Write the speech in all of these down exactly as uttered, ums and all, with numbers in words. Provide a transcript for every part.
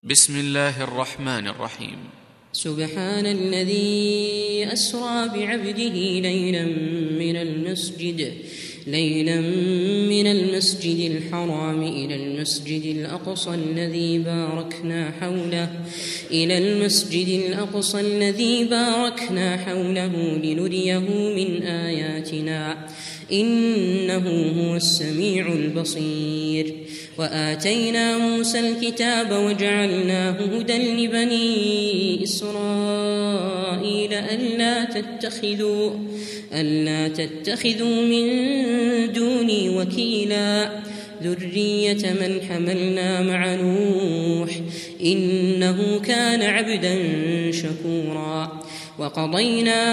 بسم الله الرحمن الرحيم. سبحان الذي أسرى بعبده ليلا من المسجد ليلا من المسجد الحرام إلى المسجد الأقصى الذي باركنا حوله إلى المسجد الأقصى الذي باركنا حوله لنريه من آياتنا إنه هو السميع البصير. وآتينا موسى الكتاب وجعلناه هدى لبني إسرائيل ألا تتخذوا ألا تتخذوا من دوني وكيلا ذرية من حملنا مع نوح إنه كان عبدا شكورا. وقضينا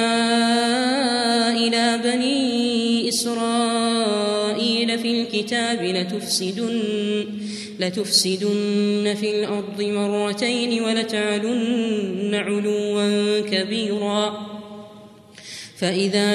إلى بني إسرائيل في الكتاب لتفسدن, لتفسدن في الأرض مرتين ولتعلن علوا كبيرا. فإذا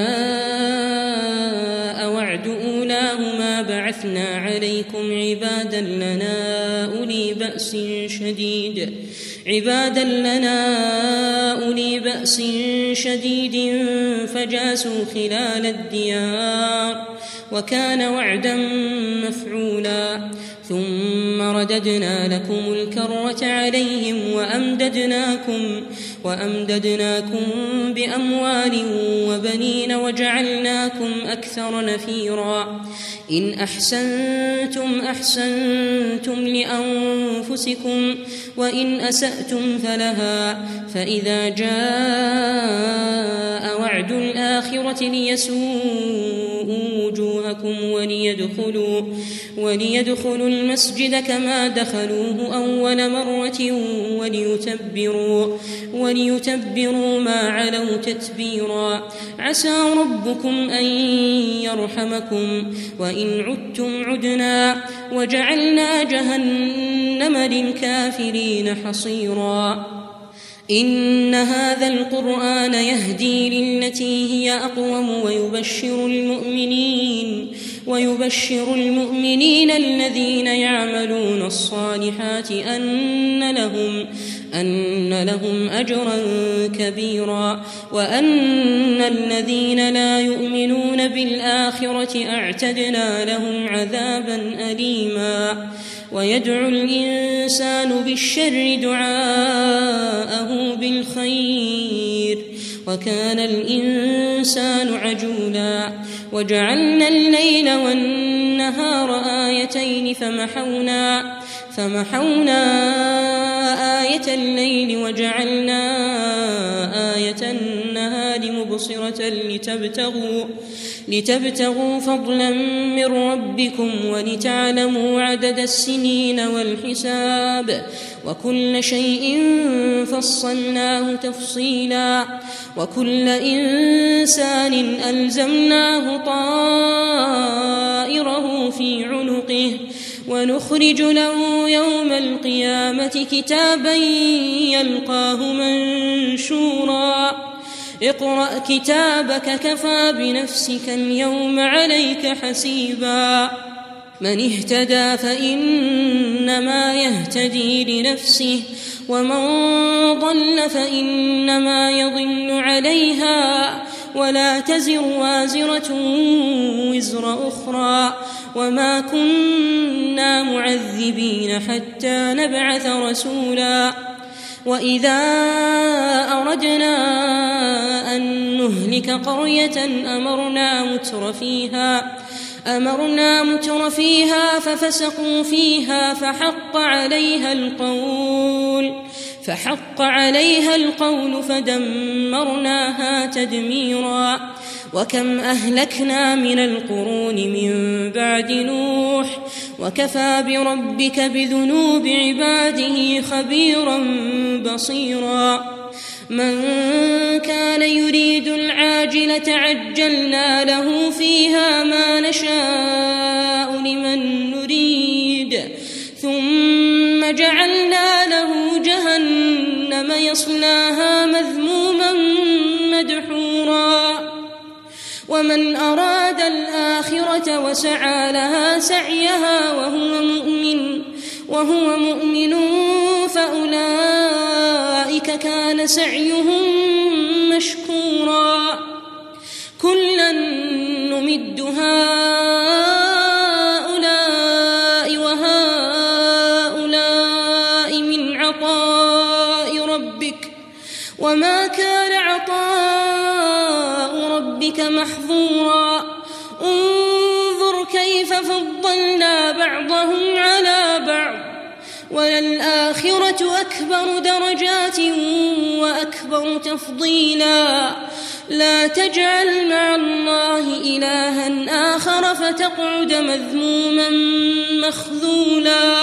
جاء وعد أولاهما بعثنا عليكم عبادا لنا أولي بأس شديد عبادا لنا أولي بأس شديد فجاسوا خلال الديار وكان وعدا مفعولا. ثم رددنا لكم الكرة عليهم وأمددناكم وأمددناكم بأموال وبنين وجعلناكم أكثر نفيرا. إن أحسنتم أحسنتم لأنفسكم وإن أسأتم فلها. فإذا جاء وعد الآخرة ليسوءوا وجوهكم وليدخلوا, وليدخلوا المسجد كما دخلوه أول مرة وليتبروا, وليتبروا ما علوا تتبيرا. عسى ربكم أن يرحمكم وإن عدتم عدنا وجعلنا جهنم للكافرين حصيرا. إن هذا القرآن يهدي للتي هي أقوم ويبشر المؤمنين ويبشر المؤمنين الذين يعملون الصالحات أن لهم أن لهم أجرا كبيرا وأن الذين لا يؤمنون بالآخرة أعتدنا لهم عذابا أليما. ويدعو الإنسان بالشر دعاءه بالخير وكان الإنسان عجولا. وجعلنا الليل والنهار آيتين فمحونا فمحونا آية الليل وجعلنا آية النهار مبصرة لتبتغوا, لتبتغوا فضلا من ربكم ولتعلموا عدد السنين والحساب وكل شيء فصلناه تفصيلا. وكل إنسان ألزمناه طائره في عنقه ونخرج له يوم القيامة كتابا يلقاه منشورا. اقرأ كتابك كفى بنفسك اليوم عليك حسيبا. من اهتدى فإنما يهتدي لنفسه ومن ضل فإنما يضل عليها ولا تزر وازرة وزر أخرى وما كنا معذبين حتى نبعث رسولا. وإذا أردنا أن نهلك قرية أمرنا متر فيها أمرنا متر فيها ففسقوا فيها فحق عليها القول فحق عليها القول فدمرناها تدميرا. وكم أهلكنا من القرون من بعد نوح وكفى بربك بذنوب عباده خبيرا بصيرا. من كان يريد العاجلة عجلنا له فيها ما نشاء لمن نريد ثم جعلنا له جهنم يصلاها مذموما مدحورا. ومن أراد الآخرة وسعى لها سعيها وهو مؤمن وهو مؤمن أولئك كان سعيهم مشكورا كلا نمد هؤلاء وهؤلاء من عطاء ربك وما كان عطاء ربك محظورا انظر كيف فضلنا بعضهم على بعض وللآخرة أكبر درجات وأكبر تفضيلا لا تجعل مع الله إلها آخر فتقعد مذموما مخذولا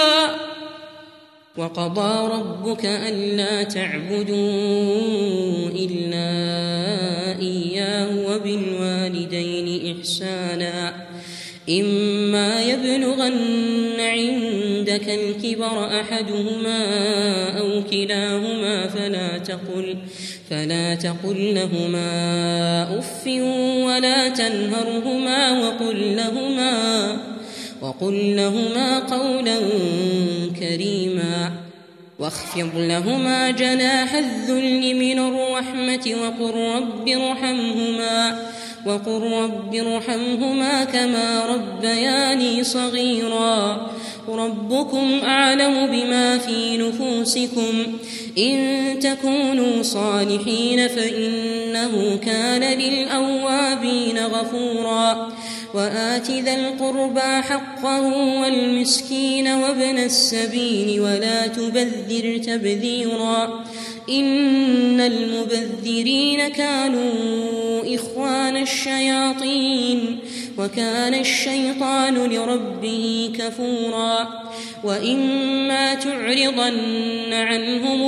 وقضى ربك ألا تعبدوا إلا إياه وبالوالدين إحسانا إما يبلغن عندك الكبر أحدهما أو كلاهما فلا تقل فلا تقل لهما أف ولا تنهرهما وقل لهما وقل لهما قولا كريما واخفض لهما جناح الذل من الرحمة وقل رب ارحمهما وقل رب ارحمهما كما ربياني صغيرا ربكم أعلم بما في نفوسكم إن تكونوا صالحين فإنه كان للأوابين غفورا وآت ذا القربى حقه والمسكين وابن السبيل ولا تبذر تبذيرا إن المبذرين كانوا إخوان الشياطين وكان الشيطان لربه كفورا وإما تعرضن عنهم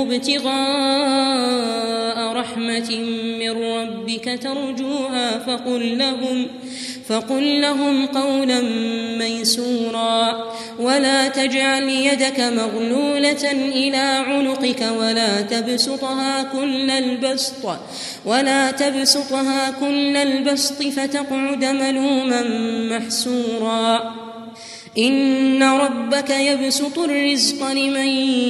ابتغاء رحمة من ربك ترجوها فقل لهم فقل لهم قولا ميسورا ولا تجعل يدك مغلولة إلى عنقك ولا تبسطها كل البسط ولا تبسطها كل البسط فتقعد ملوما محسورا إن ربك يبسط الرزق لمن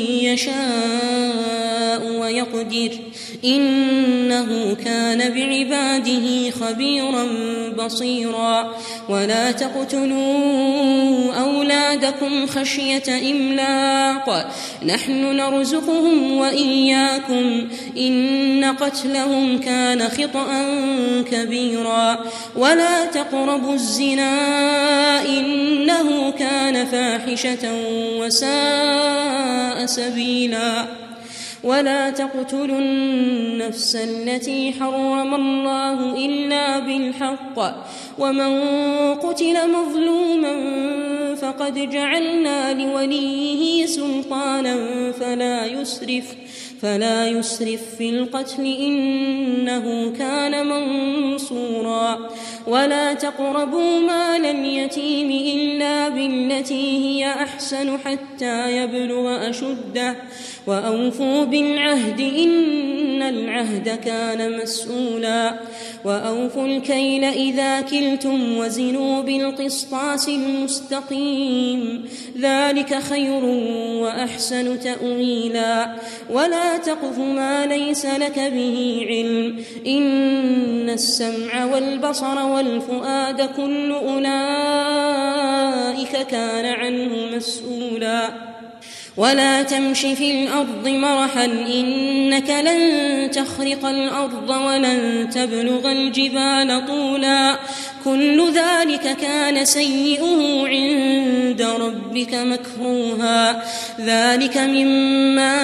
يشاء ويقدر إنه كان بعباده خبيرا بصيرا ولا تقتلوا أولادكم خشية إملاق نحن نرزقهم وإياكم إن قتلهم كان خطأ كبيرا ولا تقربوا الزنا إنه كان فاحشة وساء سبيلا ولا تقتلوا النفس التي حرم الله إلا بالحق ومن قتل مظلوما فقد جعلنا لوليه سلطانا فلا يسرف فلا يسرف في القتل إنه كان منصورا ولا تقربوا مال اليتيم إلا بالتي هي أحسن حتى يبلغ أشده وأوفوا بالعهد إن العهد كان مسؤولا وأوفوا الكيل إذا كلتم وزنوا بالقسطاس المستقيم ذلك خير وأحسن تأويلا ولا تقف ما ليس لك به علم إن السمع والبصر والفؤاد كل أولئك كان عنه مسؤولا ولا تمش في الأرض مرحا إنك لن تخرق الأرض ولن تبلغ الجبال طولا كل ذلك كان سيئه عند ربك مكروها ذلك مما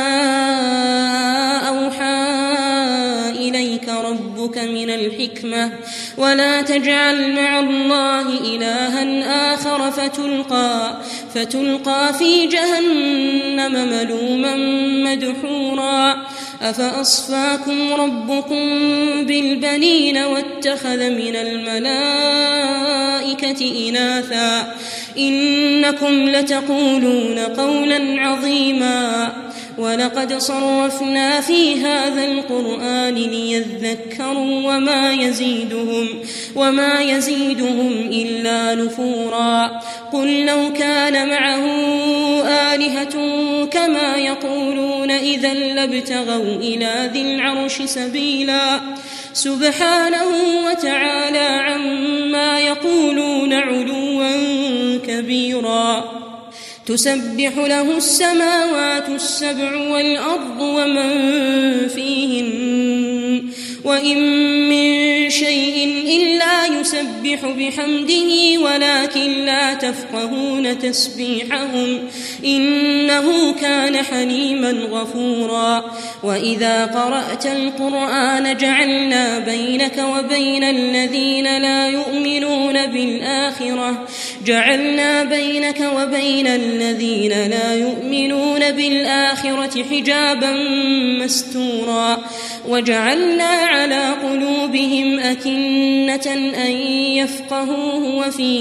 أوحى إليك ربك من الحكمة ولا تجعل مع الله إلها آخر فتلقى, فتلقى في جهنم ملوما مدحورا أفأصفاكم ربكم بالبنين واتخذ من الملائكة إناثا إنكم لتقولون قولا عظيما ولقد صرفنا في هذا القرآن ليذكروا وما يزيدهم, وما يزيدهم إلا نفورا. قل لو كان معه آلهة كما يقولون إذا لابتغوا إلى ذي العرش سبيلا سبحانه وتعالى عما يقولون علوا كبيرا. تسبح له السماوات السبع والأرض ومن فيهن وإن من شيء إلا يسبح بحمده ولكن لا تفقهون تسبيحهم إنه كان حليما غفورا. وإذا قرأت القرآن جعلنا بينك وبين الذين لا يؤمنون بالآخرة جعلنا بينك وبين الذين لا يؤمنون بالآخرة حجابا مستورا وجعلنا على قلوبهم أكنة أن يفقهوه وفي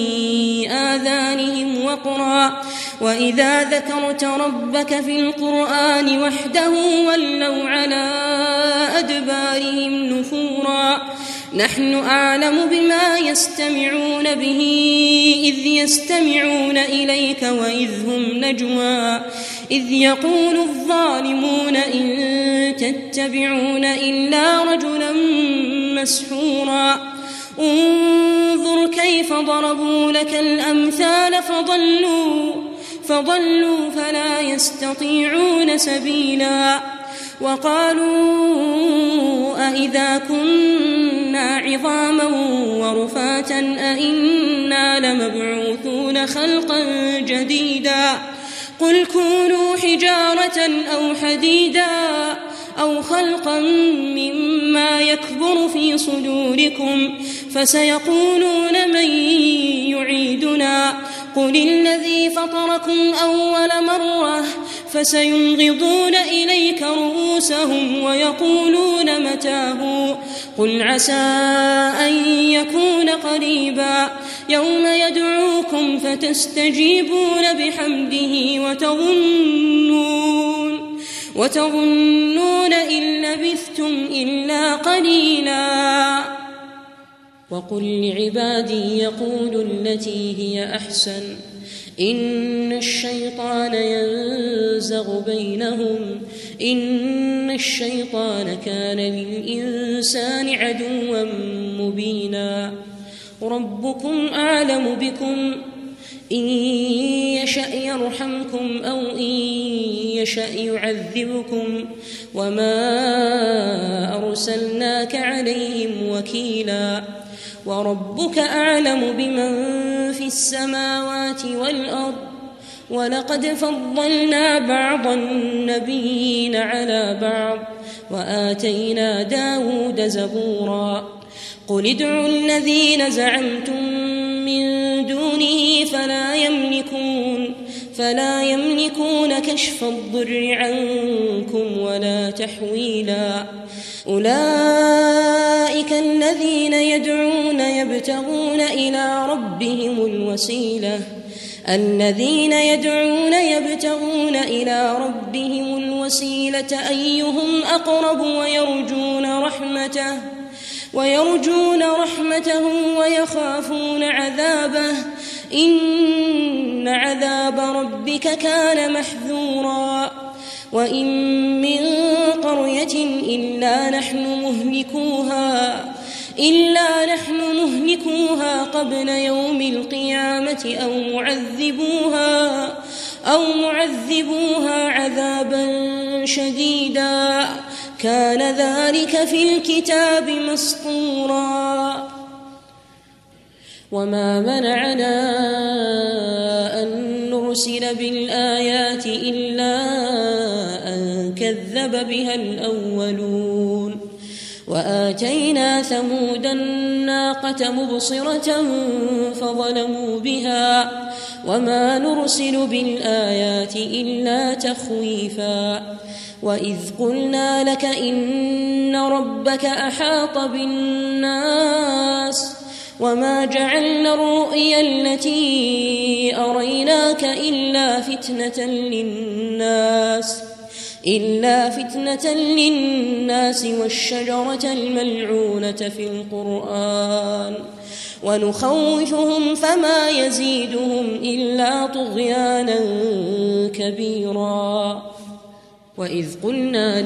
آذانهم وقرا وإذا ذكرت ربك في القرآن وحده ولوا على أدبارهم نفورا. نحن أعلم بما يستمعون به إذ يستمعون إليك وإذ هم نجوى إذ يقول الظالمون إن تتبعون إلا رجلا مسحورا. انظر كيف ضربوا لك الأمثال فضلوا, فضلوا فلا يستطيعون سبيلا. وقالوا أئذا كنا عظاما ورفاتا أئنا لمبعوثون خلقا جديدا قل كونوا حجارة أو حديدا أو خلقا مما يكبر في صدوركم فسيقولون من يعيدنا قل الذي فطركم أول مرة فسينغضون إليك رؤوسهم ويقولون متاه قل عسى أن يكون قريبا يوم يدعوكم فتستجيبون بحمده وتظنون, وتظنون إن لبثتم إلا قليلا. وقل لعبادي يقولوا التي هي أحسن إن الشيطان ينزغ بينهم إن الشيطان كان للإنسان عدوا مبينا. ربكم أعلم بكم إن يشأ يرحمكم أو إن يشأ يعذبكم وما أرسلناك عليهم وكيلا. وربك أعلم بمن في السماوات والأرض ولقد فضلنا بعض النبيين على بعض وآتينا داود زبورا. قل ادعوا الذين زعمتم من دونه فلا يملكون فلا يملكون كشف الضر عنكم ولا تحويلا. أولئك الذين يدعون يبتغون إلى ربهم الوسيلة الذين يدعون يبتغون إلى ربهم الوسيلة أيهم أقرب ويرجون رحمته ويرجون رحمته ويخافون عذابه إن عذاب ربك كان محذورا. وإن من قرية إلا نحن مهلكوها إلا نحن مهلكوها قبل يوم القيامة أو معذبوها أو معذبوها عذابا شديدا كان ذلك في الكتاب مسطورا. وما منعنا أن نرسل بالآيات إلا أن كذب بها الأولون وآتينا ثمود الناقة مبصرة فظلموا بها وما نرسل بالآيات إلا تخويفا. وإذ قلنا لك إن ربك أحاط بالناس وما جعلنا الرؤيا التي أريناك إلا فتنة للناس إلا فتنة للناس والشجرة الملعونة في القرآن ونخوفهم فما يزيدهم إلا طغيانا كبيرا. وإذ قلنا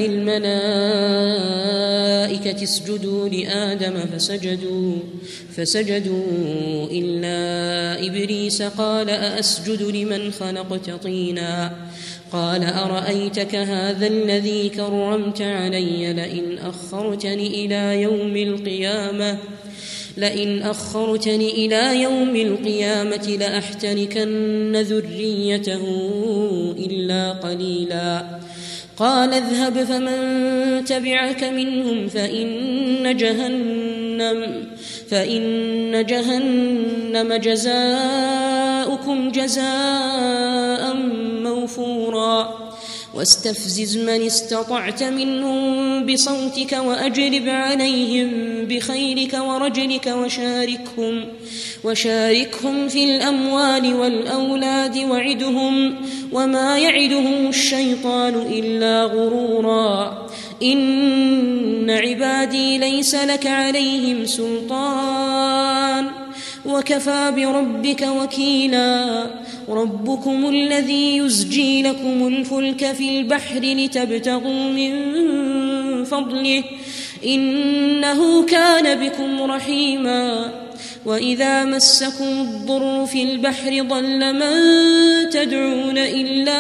للملائكة اسجدوا لآدم فسجدوا فسجدوا إلا إبليس قال أأسجد لمن خلقت طينا قال أرأيتك هذا الذي كرمت علي لئن أخرتني إلى يوم القيامة لئن أخرتني إلى يوم القيامة لأحتركن ذريته إلا قليلا. قال اذهب فمن تبعك منهم فإن جهنم فإن جهنم جزاؤكم جزاء موفورا. واستفزز من استطعت منهم بصوتك وأجلب عليهم بخيلك ورجلك وشاركهم وشاركهم في الأموال والأولاد وعدهم وما يعدهم الشيطان إلا غرورا. إن عبادي ليس لك عليهم سلطان وكفى بربك وكيلا. ربكم الذي يزجي لكم الفلك في البحر لتبتغوا من فضله إنه كان بكم رحيما. وإذا مسكم الضر في البحر ضل من تدعون إلا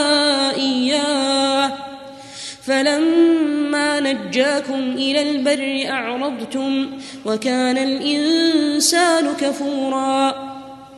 إياه فلما نجاكم إلى البر أعرضتم وكان الإنسان كفورا.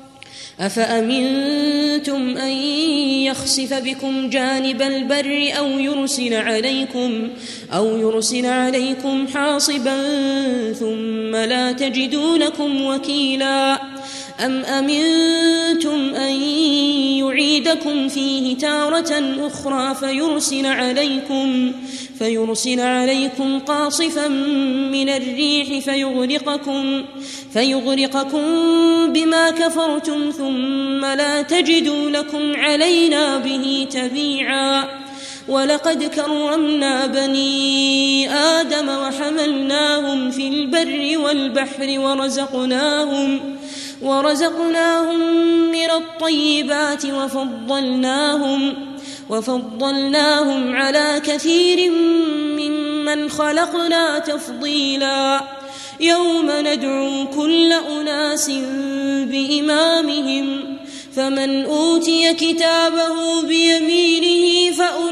أفأمنتم أن يخسف بكم جانب البر أو يرسل عليكم أو يرسل عليكم حاصبا ثم لا تجدوا لكم وكيلا. أم أمنتم أن يعيدكم فيه تارة أخرى فيرسل عليكم فيرسل عليكم قاصفا من الريح فيغرقكم فيغرقكم بما كفرتم ثم لا تجدوا لكم علينا به تبيعا. ولقد كرمنا بني آدم وحملناهم في البر والبحر ورزقناهم ورزقناهم من الطيبات وفضلناهم وفضلناهم على كثير ممن خلقنا تفضيلا. يوم ندعو كل أناس بإمامهم فمن أوتي كتابه بيمينه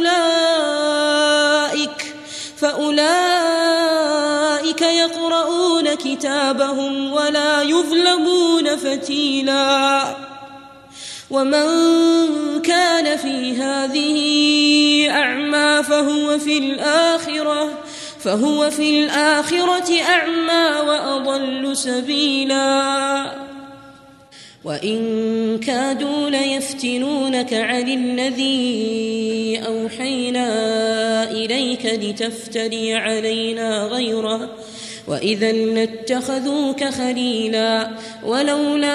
فأولئك فأولئك يقرؤون كتابهم ولا يظلمون فتيلا. ومن كان في هذه أعمى فهو في الآخرة فهو في الآخرة أعمى وأضل سبيلا. وإن كادوا ليفتنونك عن الذي أوحينا إليك لتفتري علينا غيره وإذا لاتخذوك خليلا. ولولا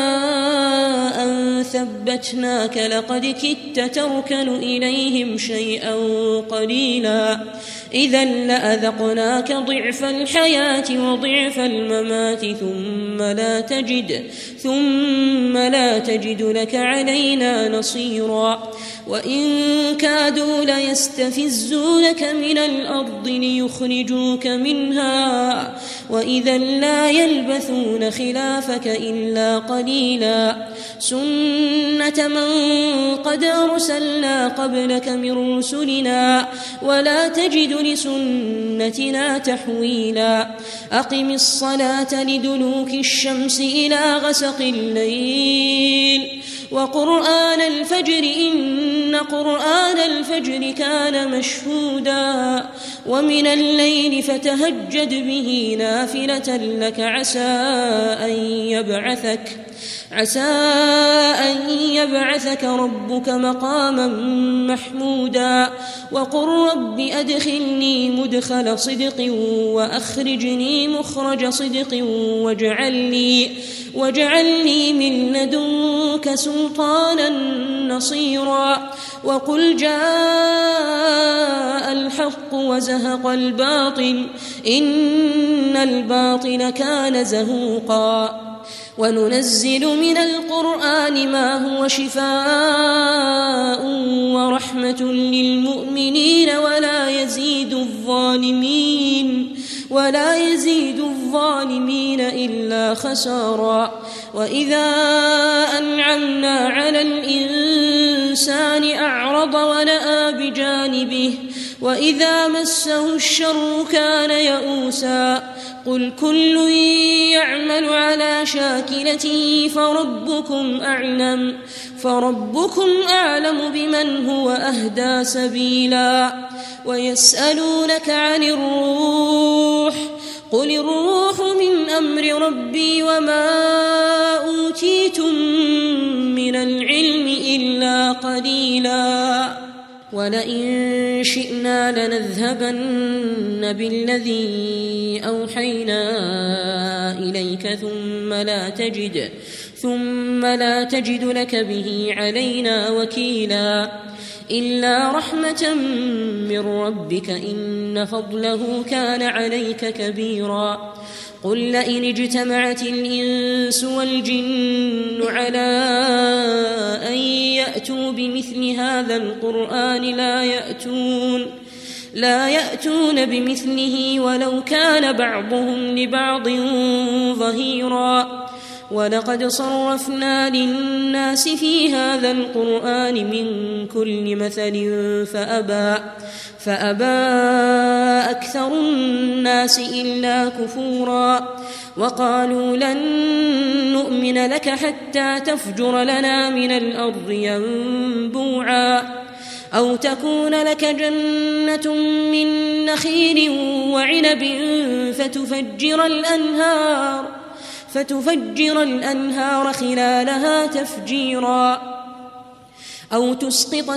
أن ثبتناك لقد كدت تركن إليهم شيئا قليلا. إذا لأذقناك ضعف الحياة وضعف الممات ثم لا تجد ثم لا تجد لك علينا نصيرا. وإن كادوا ليستفزونك من الأرض ليخرجوك منها وإذا لا يلبثون خلافك إلا قليلا. سنة من قد أرسلنا قبلك من رسلنا ولا تجد لسنتنا تحويلا. أقم الصلاة لدلوك الشمس إلى غسق الليل وقرآن الفجر إن قرآن الفجر كان مشهودا. ومن الليل فتهجد به نافلة لك عسى أن يبعثك عسى أن يبعثك ربك مقاما محمودا. وقل رب أدخلني مدخل صدق وأخرجني مخرج صدق واجعل لي واجعل لي من لدنك سلطانا نصيرا. وقل جاء الحق وزهق الباطل إن الباطل كان زهوقا وننزل من القرآن ما هو شفاء ورحمة للمؤمنين ولا يزيد الظالمين ولا يزيد الظالمين إلا خسارا وإذا أنعمنا على الإنسان أعرض ونأى بجانبه وإذا مسه الشر كان يئوسا قل كل يعمل على شاكلته فربكم أعلم فربكم أعلم بمن هو أهدى سبيلا ويسألونك عن الروح قل الروح من أمر ربي وما أوتيتم من العلم إلا قليلا ولئن شئنا لنذهبن بالذي أوحينا إليك ثم لا تجد ثم لا تجد لك به علينا وكيلا إلا رحمة من ربك إن فضله كان عليك كبيرا قل لئن اجتمعت الإنس والجن على أن يأتوا بمثل هذا القرآن لا يأتون لا يأتون بمثله ولو كان بعضهم لبعض ظهيرا ولقد صرفنا للناس في هذا القرآن من كل مثل فأبى فأبى أكثر الناس إلا كفورا وقالوا لن نؤمن لك حتى تفجر لنا من الأرض ينبوعا أو تكون لك جنة من نخيل وعنب فتفجر الأنهار فتفجر الأنهار خلالها تفجيرا أو تسقط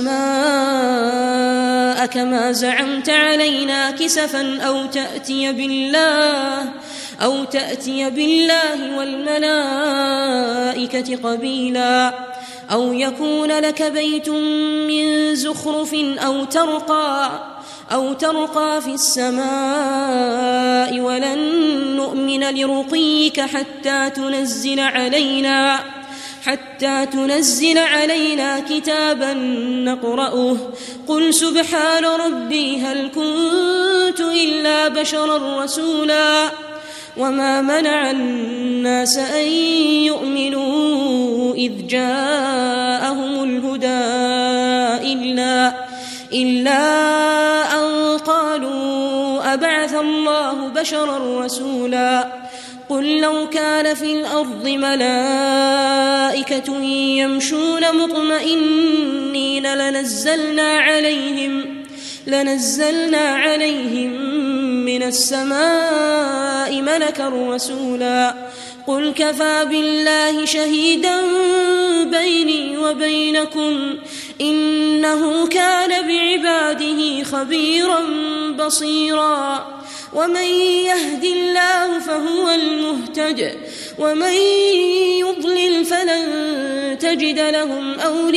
السماء كما زعمت علينا كسفا أو تأتي بالله أو تأتي بالله والملائكة قبيلا أو يكون لك بيت من زخرف أو ترقى أو ترقى في السماء ولن نؤمن لرقيك حتى تنزل علينا حتى تنزل علينا كتابا نقرأه قل سبحان ربي هل كنت إلا بشرا رسولا وما منع الناس أن يؤمنوا إذ جاءهم الهدى إلا إلا أن قالوا أبعث الله بشرا رسولا قل لو كان في الأرض ملائكة يمشون مطمئنين لنزلنا عليهم لنزلنا عليهم من السماء ملكا رسولا قل كفى بالله شهيدا بيني وبينكم إنه كان بعباده خبيرا بصيرا ومن يهد الله فهو المهتد ومن يضلل فلن تجد لهم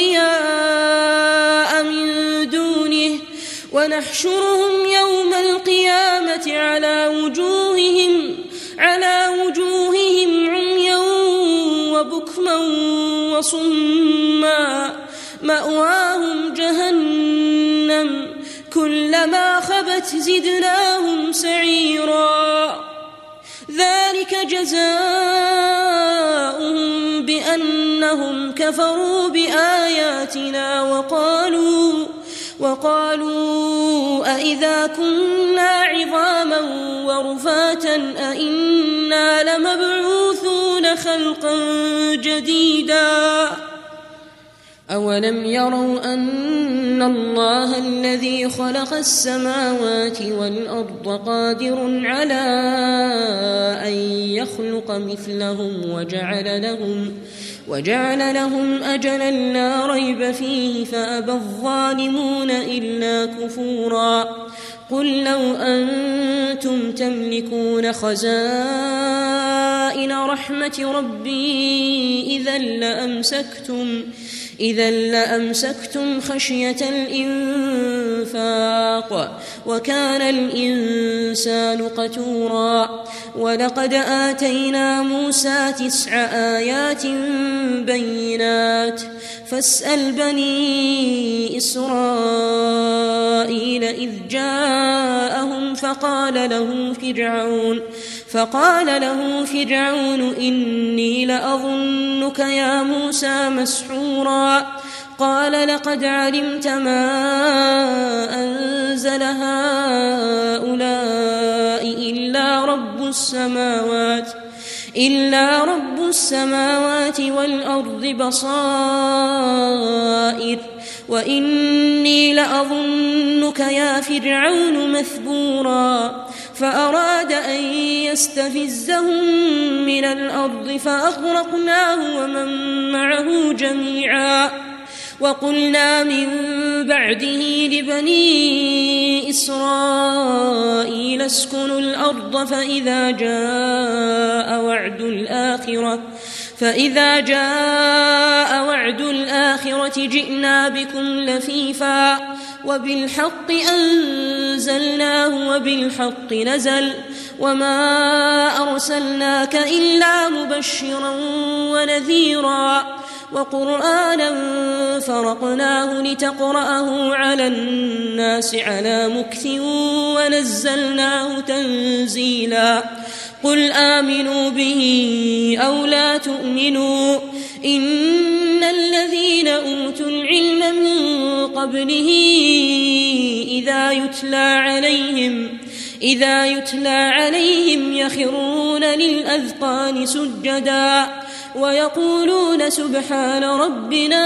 أولياء من دونه ونحشرهم يوم القيامة على وجوههم على وجوههم عميا وبكما وصما مأواهم جهنم كلما خبت زدناهم سعيرا ذلك جزاؤهم بأنهم كفروا بآياتنا وقالوا وقالوا أئذا كنا عظاما ورفاتا أئنا لمبعوثون خلقا جديدا أولم يروا أن الله الذي خلق السماوات والأرض قادر على أن يخلق مثلهم وجعل لهم وجعل لهم أجلا لا ريب فيه فأبى الظالمون إلا كفورا قل لو أنتم تملكون خزائن رحمة ربي إذا لأمسكتم إذا لأمسكتم خشية الإنفاق بالحق وكان الإنسان قتورا ولقد آتينا موسى تسع آيات بينات فاسأل بني إسرائيل إذ جاءهم فقال له فرعون فقال له فرعون إني لأظنك يا موسى مسحورا قال لقد علمت ما أنزل هؤلاء إلا رب السماوات إلا رب السماوات والأرض بصائر وإني لأظنك يا فرعون مثبورا فأراد أن يستفزهم من الأرض فأغرقناه ومن معه جميعا وقلنا من بعده لبني إسرائيل اسكنوا الأرض فإذا جاء وعد الآخرة فإذا جاء وعد الآخرة جئنا بكم لفيفا وبالحق أنزلناه وبالحق نزل وما أرسلناك إلا مبشرا ونذيرا وقرآنا فرقناه لتقرأه على الناس على مكث ونزلناه تنزيلا قل آمنوا به أو لا تؤمنوا إن الذين أوتوا العلم من قبله إذا يتلى عليهم إذا يتلى عليهم يخرون للأذقان سجدا ويقولون سبحان ربنا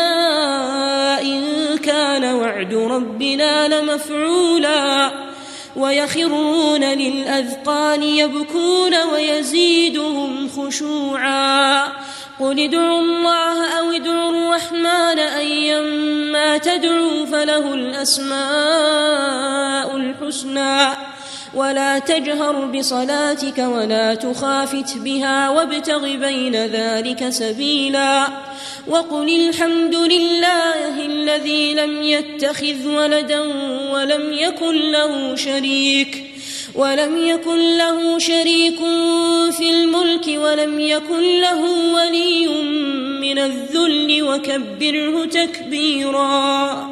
إن كان وعد ربنا لمفعولا ويخرون للأذقان يبكون ويزيدهم خشوعا قل ادعوا الله أو ادعوا الرحمن أيما تدعوا فله الأسماء الحسنى ولا تجهر بصلاتك ولا تخافت بها وابتغ بين ذلك سبيلا وقل الحمد لله الذي لم يتخذ ولدا ولم يكن له شريك ولم يكن له شريك في الملك ولم يكن له ولي من الذل وكبره تكبيرا.